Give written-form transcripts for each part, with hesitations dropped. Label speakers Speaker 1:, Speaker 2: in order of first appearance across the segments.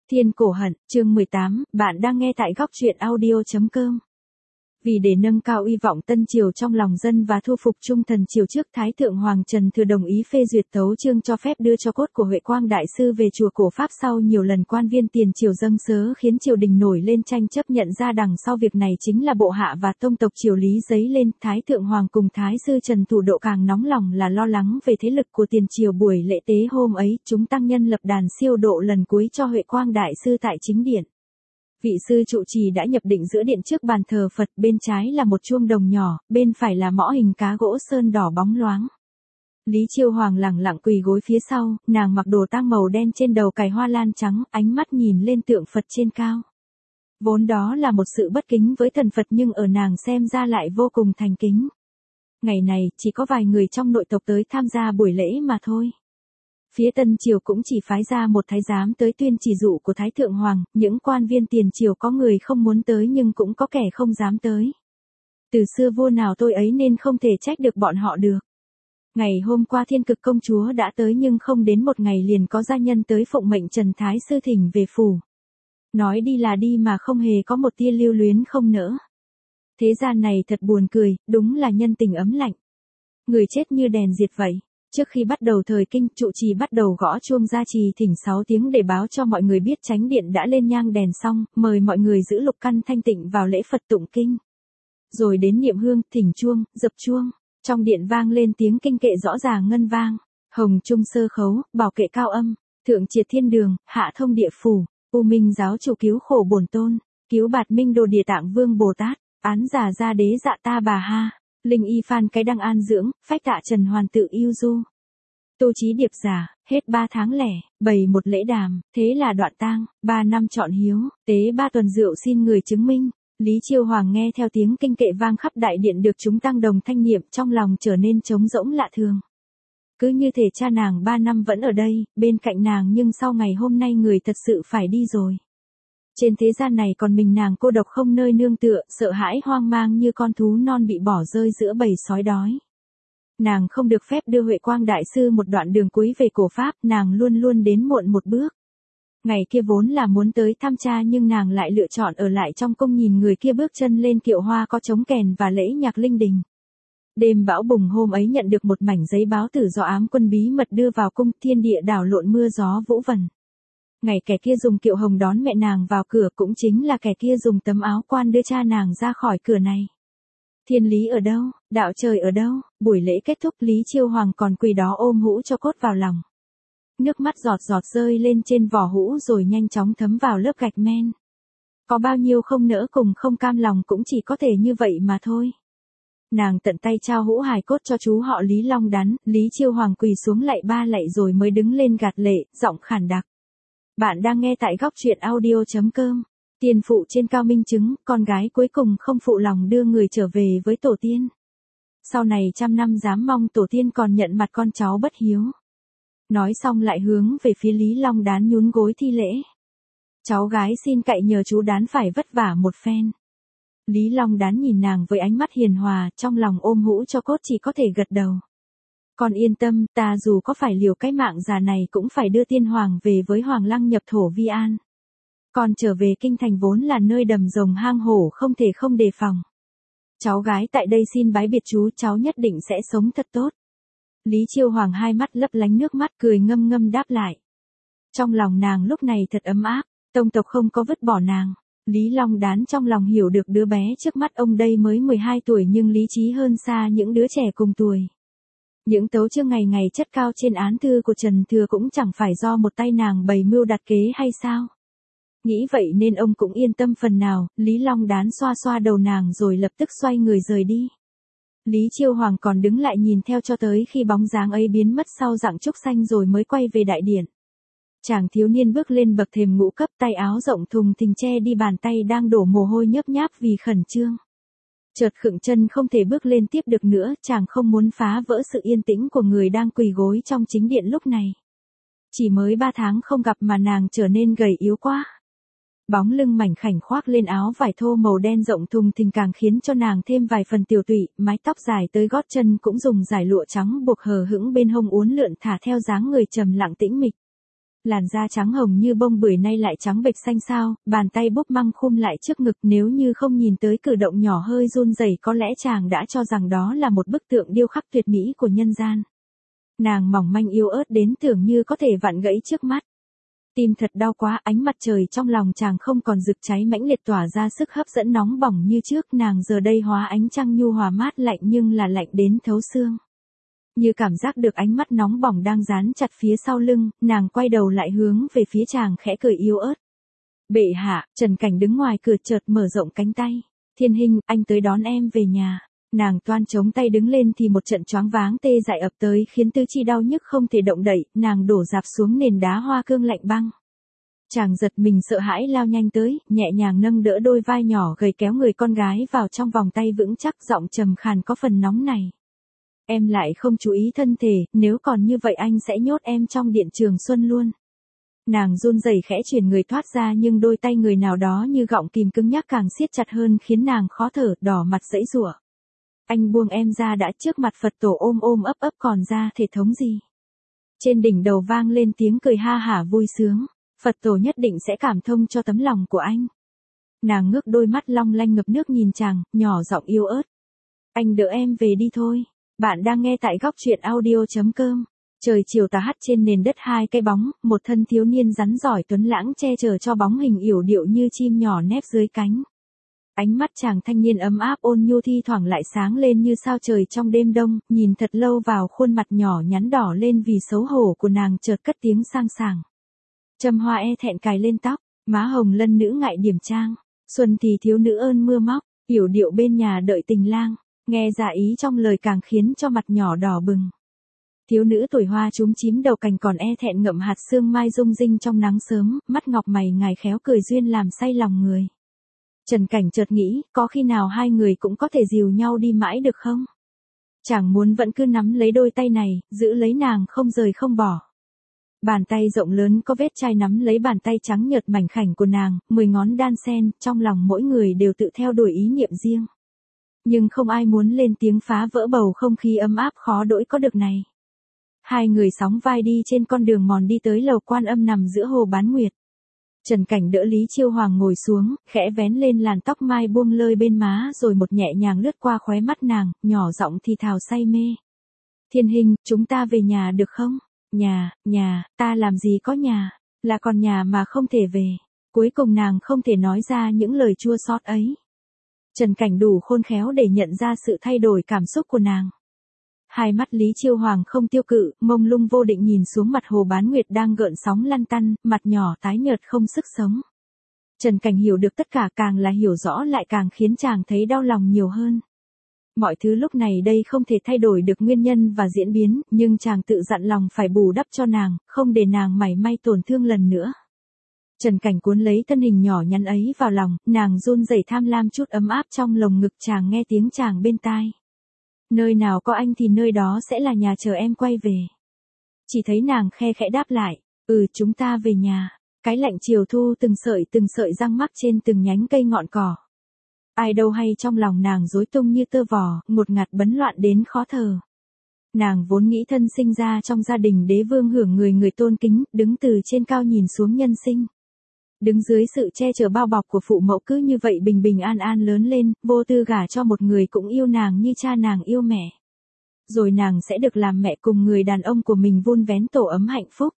Speaker 1: Thiên Cổ Hận, chương 18, bạn đang nghe tại góc truyện audio.com. Vì để nâng cao uy vọng Tân Triều trong lòng dân và thu phục trung thần triều trước, Thái thượng Hoàng Trần Thừa đồng ý phê duyệt tấu chương cho phép đưa cho cốt của Huệ Quang Đại Sư về chùa Cổ Pháp. Sau nhiều lần quan viên tiền triều dâng sớ khiến triều đình nổi lên tranh chấp nhận ra đằng sau việc này chính là bộ hạ và tông tộc triều Lý dấy lên. Thái thượng Hoàng cùng Thái sư Trần Thủ Độ càng nóng lòng là lo lắng về thế lực của tiền triều. Buổi lễ tế hôm ấy, chúng tăng nhân lập đàn siêu độ lần cuối cho Huệ Quang Đại Sư tại chính điện. Vị sư trụ trì đã nhập định giữa điện trước bàn thờ Phật, bên trái là một chuông đồng nhỏ, bên phải là mõ hình cá gỗ sơn đỏ bóng loáng. Lý Chiêu Hoàng lẳng lặng quỳ gối phía sau, nàng mặc đồ tang màu đen, trên đầu cài hoa lan trắng, ánh mắt nhìn lên tượng Phật trên cao. Vốn đó là một sự bất kính với thần Phật, nhưng ở nàng xem ra lại vô cùng thành kính. Ngày này, chỉ có vài người trong nội tộc tới tham gia buổi lễ mà thôi. Phía Tân Triều cũng chỉ phái ra một thái giám tới tuyên chỉ dụ của Thái thượng Hoàng, những quan viên tiền triều có người không muốn tới nhưng cũng có kẻ không dám tới. Từ xưa vua nào tôi ấy nên không thể trách được bọn họ được. Ngày hôm qua Thiên Cực công chúa đã tới nhưng không đến một ngày liền có gia nhân tới phụng mệnh Trần Thái sư thỉnh về phủ. Nói đi là đi mà không hề có một tia lưu luyến không nỡ. Thế gian này thật buồn cười, đúng là nhân tình ấm lạnh. Người chết như đèn diệt vậy. Trước khi bắt đầu thời kinh, trụ trì bắt đầu gõ chuông gia trì thỉnh 6 tiếng để báo cho mọi người biết chánh điện đã lên nhang đèn xong, mời mọi người giữ lục căn thanh tịnh vào lễ Phật tụng kinh. Rồi đến niệm hương, thỉnh chuông, dập chuông. Trong điện vang lên tiếng kinh kệ rõ ràng ngân vang. Hồng trung sơ khấu, bảo kệ cao âm, thượng triệt thiên đường, hạ thông địa phủ, u minh giáo chủ cứu khổ bổn tôn, cứu bạt minh đồ địa tạng vương Bồ Tát, án giả gia đế dạ ta bà ha. Linh y phan cái đăng an dưỡng, phách tạ trần hoàn tự yêu du. Tu trí điệp giả, hết 3 tháng lẻ, bày một lễ đàm, thế là đoạn tang, 3 năm chọn hiếu, tế 3 tuần rượu xin người chứng minh. Lý Chiêu Hoàng nghe theo tiếng kinh kệ vang khắp đại điện được chúng tăng đồng thanh niệm, trong lòng trở nên trống rỗng lạ thường. Cứ như thể cha nàng 3 năm vẫn ở đây, bên cạnh nàng, nhưng sau ngày hôm nay người thật sự phải đi rồi. Trên thế gian này còn mình nàng cô độc không nơi nương tựa, sợ hãi hoang mang như con thú non bị bỏ rơi giữa bầy sói đói. Nàng không được phép đưa Huệ Quang Đại Sư một đoạn đường cuối về Cổ Pháp, nàng luôn luôn đến muộn một bước. Ngày kia vốn là muốn tới thăm cha nhưng nàng lại lựa chọn ở lại trong cung nhìn người kia bước chân lên kiệu hoa có trống kèn và lễ nhạc linh đình. Đêm bão bùng hôm ấy nhận được một mảnh giấy báo tử do ám quân bí mật đưa vào cung, thiên địa đảo lộn mưa gió vũ vần. Ngày kẻ kia dùng kiệu hồng đón mẹ nàng vào cửa, cũng chính là kẻ kia dùng tấm áo quan đưa cha nàng ra khỏi cửa này. Thiên lý ở đâu, đạo trời ở đâu? Buổi lễ kết thúc, Lý Chiêu Hoàng còn quỳ đó ôm hũ cho cốt vào lòng. Nước mắt giọt giọt rơi lên trên vỏ hũ rồi nhanh chóng thấm vào lớp gạch men. Có bao nhiêu không nỡ cùng không cam lòng cũng chỉ có thể như vậy mà thôi. Nàng tận tay trao hũ hài cốt cho chú họ Lý Long Đán. Lý Chiêu Hoàng quỳ xuống lạy 3 lạy rồi mới đứng lên gạt lệ, giọng khản đặc. Bạn đang nghe tại góc truyện audio.com. Tiên phụ trên cao minh chứng, con gái cuối cùng không phụ lòng đưa người trở về với tổ tiên. Sau này trăm năm dám mong tổ tiên còn nhận mặt con cháu bất hiếu. Nói xong lại hướng về phía Lý Long Đán nhún gối thi lễ. Cháu gái xin cậy nhờ chú Đán phải vất vả một phen. Lý Long Đán nhìn nàng với ánh mắt hiền hòa, trong lòng ôm hũ cho cốt chỉ có thể gật đầu. Con yên tâm, ta dù có phải liều cái mạng già này cũng phải đưa tiên hoàng về với Hoàng Lăng nhập thổ vi an. Con trở về kinh thành vốn là nơi đầm rồng hang hổ không thể không đề phòng. Cháu gái tại đây xin bái biệt chú, cháu nhất định sẽ sống thật tốt. Lý Chiêu Hoàng hai mắt lấp lánh nước mắt, cười ngâm ngâm đáp lại. Trong lòng nàng lúc này thật ấm áp, tông tộc không có vứt bỏ nàng. Lý Long Đán trong lòng hiểu được đứa bé trước mắt ông đây mới 12 tuổi nhưng lý trí hơn xa những đứa trẻ cùng tuổi. Những tấu chương ngày ngày chất cao trên án thư của Trần Thừa cũng chẳng phải do một tay nàng bày mưu đặt kế hay sao? Nghĩ vậy nên ông cũng yên tâm phần nào. Lý Long Đán xoa xoa đầu nàng rồi lập tức xoay người rời đi. Lý Chiêu Hoàng còn đứng lại nhìn theo cho tới khi bóng dáng ấy biến mất sau rặng trúc xanh rồi mới quay về đại điện. Chàng thiếu niên bước lên bậc thềm ngũ cấp, tay áo rộng thùng thình che đi bàn tay đang đổ mồ hôi nhớp nháp vì khẩn trương. Chợt khựng chân không thể bước lên tiếp được nữa, chàng không muốn phá vỡ sự yên tĩnh của người đang quỳ gối trong chính điện lúc này. Chỉ mới 3 tháng không gặp mà nàng trở nên gầy yếu quá. Bóng lưng mảnh khảnh khoác lên áo vải thô màu đen rộng thùng thình càng khiến cho nàng thêm vài phần tiều tụy, mái tóc dài tới gót chân cũng dùng dải lụa trắng buộc hờ hững bên hông uốn lượn thả theo dáng người trầm lặng tĩnh mịch. Làn da trắng hồng như bông bưởi nay lại trắng bệch xanh xao, bàn tay búp măng khum lại trước ngực, nếu như không nhìn tới cử động nhỏ hơi run rẩy có lẽ chàng đã cho rằng đó là một bức tượng điêu khắc tuyệt mỹ của nhân gian. Nàng mỏng manh yếu ớt đến tưởng như có thể vặn gãy trước mắt. Tim thật đau quá, ánh mặt trời trong lòng chàng không còn rực cháy mãnh liệt tỏa ra sức hấp dẫn nóng bỏng như trước, nàng giờ đây hóa ánh trăng nhu hòa mát lạnh nhưng là lạnh đến thấu xương. Như cảm giác được ánh mắt nóng bỏng đang dán chặt phía sau lưng, nàng quay đầu lại hướng về phía chàng khẽ cười yếu ớt. Bệ hạ, Trần Cảnh đứng ngoài cửa chợt mở rộng cánh tay. Thiên Hinh, anh tới đón em về nhà. Nàng toan chống tay đứng lên thì một trận choáng váng tê dại ập tới khiến tứ chi đau nhức không thể động đậy, nàng đổ rạp xuống nền đá hoa cương lạnh băng. Chàng giật mình sợ hãi lao nhanh tới, nhẹ nhàng nâng đỡ đôi vai nhỏ gầy kéo người con gái vào trong vòng tay vững chắc, giọng trầm khàn có phần nóng này. Em lại không chú ý thân thể, nếu còn như vậy anh sẽ nhốt em trong điện Trường Xuân luôn. Nàng run rẩy khẽ chuyển người thoát ra nhưng đôi tay người nào đó như gọng kìm cứng nhắc càng siết chặt hơn khiến nàng khó thở, đỏ mặt giãy giụa. Anh buông em ra đã, trước mặt Phật tổ ôm ôm ấp ấp còn ra thể thống gì. Trên đỉnh đầu vang lên tiếng cười ha hả vui sướng, Phật tổ nhất định sẽ cảm thông cho tấm lòng của anh. Nàng ngước đôi mắt long lanh ngập nước nhìn chàng, nhỏ giọng yếu ớt. Anh đỡ em về đi thôi. Bạn đang nghe tại góc truyện audio.com. Trời chiều tà hắt trên nền đất hai cái bóng, một thân thiếu niên rắn giỏi tuấn lãng che chở cho bóng hình yểu điệu như chim nhỏ nép dưới cánh. Ánh mắt chàng thanh niên ấm áp ôn nhu thi thoảng lại sáng lên như sao trời trong đêm đông, nhìn thật lâu vào khuôn mặt nhỏ nhắn đỏ lên vì xấu hổ của nàng chợt cất tiếng sang sảng. Châm hoa e thẹn cài lên tóc, má hồng lân nữ ngại điểm trang, xuân thì thiếu nữ ơn mưa móc, yểu điệu bên nhà đợi tình lang, nghe dạ ý trong lời càng khiến cho mặt nhỏ đỏ bừng. Thiếu nữ tuổi hoa chúm chím đầu cành còn e thẹn ngậm hạt sương mai rung rinh trong nắng sớm, mắt ngọc mày ngài khéo cười duyên làm say lòng người. Trần Cảnh chợt nghĩ, có khi nào hai người cũng có thể dìu nhau đi mãi được không? Chàng muốn vẫn cứ nắm lấy đôi tay này, giữ lấy nàng không rời không bỏ. Bàn tay rộng lớn có vết chai nắm lấy bàn tay trắng nhợt mảnh khảnh của nàng, 10 ngón đan sen, trong lòng mỗi người đều tự theo đuổi ý niệm riêng. Nhưng không ai muốn lên tiếng phá vỡ bầu không khí ấm áp khó đỗi có được này. Hai người sóng vai đi trên con đường mòn đi tới lầu Quan Âm nằm giữa hồ Bán Nguyệt. Trần Cảnh đỡ Lý Chiêu Hoàng ngồi xuống, khẽ vén lên làn tóc mai buông lơi bên má rồi một nhẹ nhàng lướt qua khóe mắt nàng, nhỏ giọng thì thào say mê. Thiên Hinh, chúng ta về nhà được không? Nhà, ta làm gì có nhà, là còn nhà mà không thể về. Cuối cùng nàng không thể nói ra những lời chua xót ấy. Trần Cảnh đủ khôn khéo để nhận ra sự thay đổi cảm xúc của nàng. Hai mắt Lý Chiêu Hoàng không tiêu cự, mông lung vô định nhìn xuống mặt hồ Bán Nguyệt đang gợn sóng lăn tăn, mặt nhỏ tái nhợt không sức sống. Trần Cảnh hiểu được tất cả, càng là hiểu rõ lại càng khiến chàng thấy đau lòng nhiều hơn. Mọi thứ lúc này đây không thể thay đổi được nguyên nhân và diễn biến, nhưng chàng tự dặn lòng phải bù đắp cho nàng, không để nàng mảy may tổn thương lần nữa. Trần Cảnh cuốn lấy thân hình nhỏ nhắn ấy vào lòng, nàng run rẩy tham lam chút ấm áp trong lồng ngực chàng, nghe tiếng chàng bên tai. Nơi nào có anh thì nơi đó sẽ là nhà, chờ em quay về. Chỉ thấy nàng khe khẽ đáp lại, chúng ta về nhà. Cái lạnh chiều thu từng sợi răng mắc trên từng nhánh cây ngọn cỏ. Ai đâu hay trong lòng nàng rối tung như tơ vò, ngột ngạt bấn loạn đến khó thở. Nàng vốn nghĩ thân sinh ra trong gia đình đế vương hưởng người tôn kính, đứng từ trên cao nhìn xuống nhân sinh. Đứng dưới sự che chở bao bọc của phụ mẫu cứ như vậy bình bình an an lớn lên, vô tư gả cho một người cũng yêu nàng như cha nàng yêu mẹ. Rồi nàng sẽ được làm mẹ cùng người đàn ông của mình vun vén tổ ấm hạnh phúc.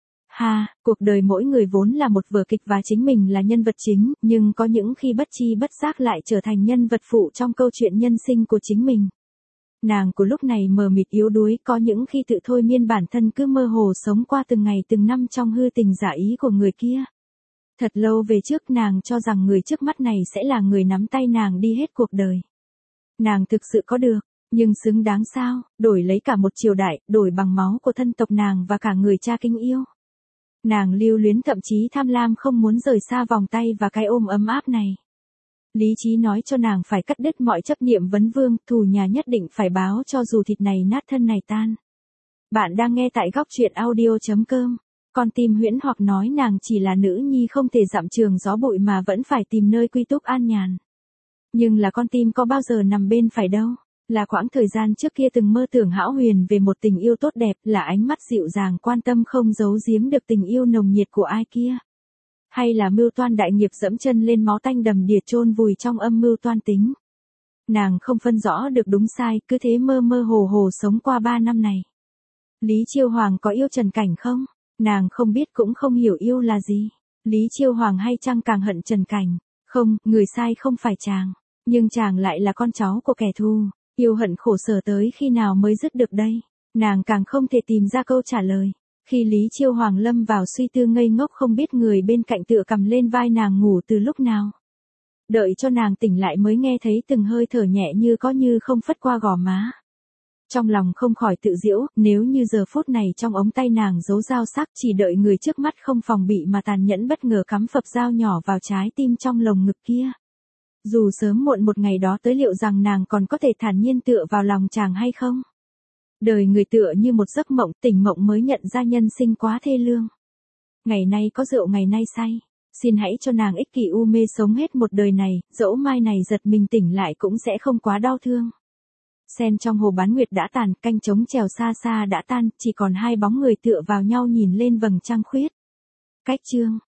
Speaker 1: Cuộc đời mỗi người vốn là một vở kịch và chính mình là nhân vật chính, nhưng có những khi bất chi bất giác lại trở thành nhân vật phụ trong câu chuyện nhân sinh của chính mình. Nàng của lúc này mờ mịt yếu đuối, có những khi tự thôi miên bản thân cứ mơ hồ sống qua từng ngày từng năm trong hư tình giả ý của người kia. Thật lâu về trước nàng cho rằng người trước mắt này sẽ là người nắm tay nàng đi hết cuộc đời. Nàng thực sự có được, nhưng xứng đáng sao, đổi lấy cả một triều đại, đổi bằng máu của thân tộc nàng và cả người cha kính yêu. Nàng lưu luyến thậm chí tham lam không muốn rời xa vòng tay và cái ôm ấm áp này. Lý trí nói cho nàng phải cắt đứt mọi chấp niệm vấn vương, thù nhà nhất định phải báo cho dù thịt này nát thân này tan. Bạn đang nghe tại góc truyện audio.com. Con tim huyễn hoặc nói nàng chỉ là nữ nhi không thể dặm trường gió bụi mà vẫn phải tìm nơi quy túc an nhàn. Nhưng là con tim có bao giờ nằm bên phải đâu. Là quãng thời gian trước kia từng mơ tưởng hão huyền về một tình yêu tốt đẹp, là ánh mắt dịu dàng quan tâm không giấu giếm được tình yêu nồng nhiệt của ai kia. Hay là mưu toan đại nghiệp dẫm chân lên máu tanh đầm đìa chôn vùi trong âm mưu toan tính. Nàng không phân rõ được đúng sai, cứ thế mơ mơ hồ hồ sống qua 3 năm này. Lý Chiêu Hoàng có yêu Trần Cảnh không? Nàng không biết cũng không hiểu yêu là gì. Lý Chiêu Hoàng hay chăng càng hận Trần Cảnh? Không, người sai không phải chàng. Nhưng chàng lại là con cháu của kẻ thù. Yêu hận khổ sở tới khi nào mới dứt được đây? Nàng càng không thể tìm ra câu trả lời. Khi Lý Chiêu Hoàng lâm vào suy tư ngây ngốc không biết người bên cạnh tựa cầm lên vai nàng ngủ từ lúc nào. Đợi cho nàng tỉnh lại mới nghe thấy từng hơi thở nhẹ như có như không phất qua gò má. Trong lòng không khỏi tự giễu, nếu như giờ phút này trong ống tay nàng giấu dao sắc chỉ đợi người trước mắt không phòng bị mà tàn nhẫn bất ngờ cắm phập dao nhỏ vào trái tim trong lồng ngực kia. Dù sớm muộn một ngày đó tới liệu rằng nàng còn có thể thản nhiên tựa vào lòng chàng hay không? Đời người tựa như một giấc mộng, tỉnh mộng mới nhận ra nhân sinh quá thê lương. Ngày nay có rượu ngày nay say, xin hãy cho nàng ích kỷ u mê sống hết một đời này, dẫu mai này giật mình tỉnh lại cũng sẽ không quá đau thương. Sen trong hồ bán nguyệt đã tàn, canh trống chèo xa xa đã tan, chỉ còn hai bóng người tựa vào nhau nhìn lên vầng trăng khuyết. Cách chương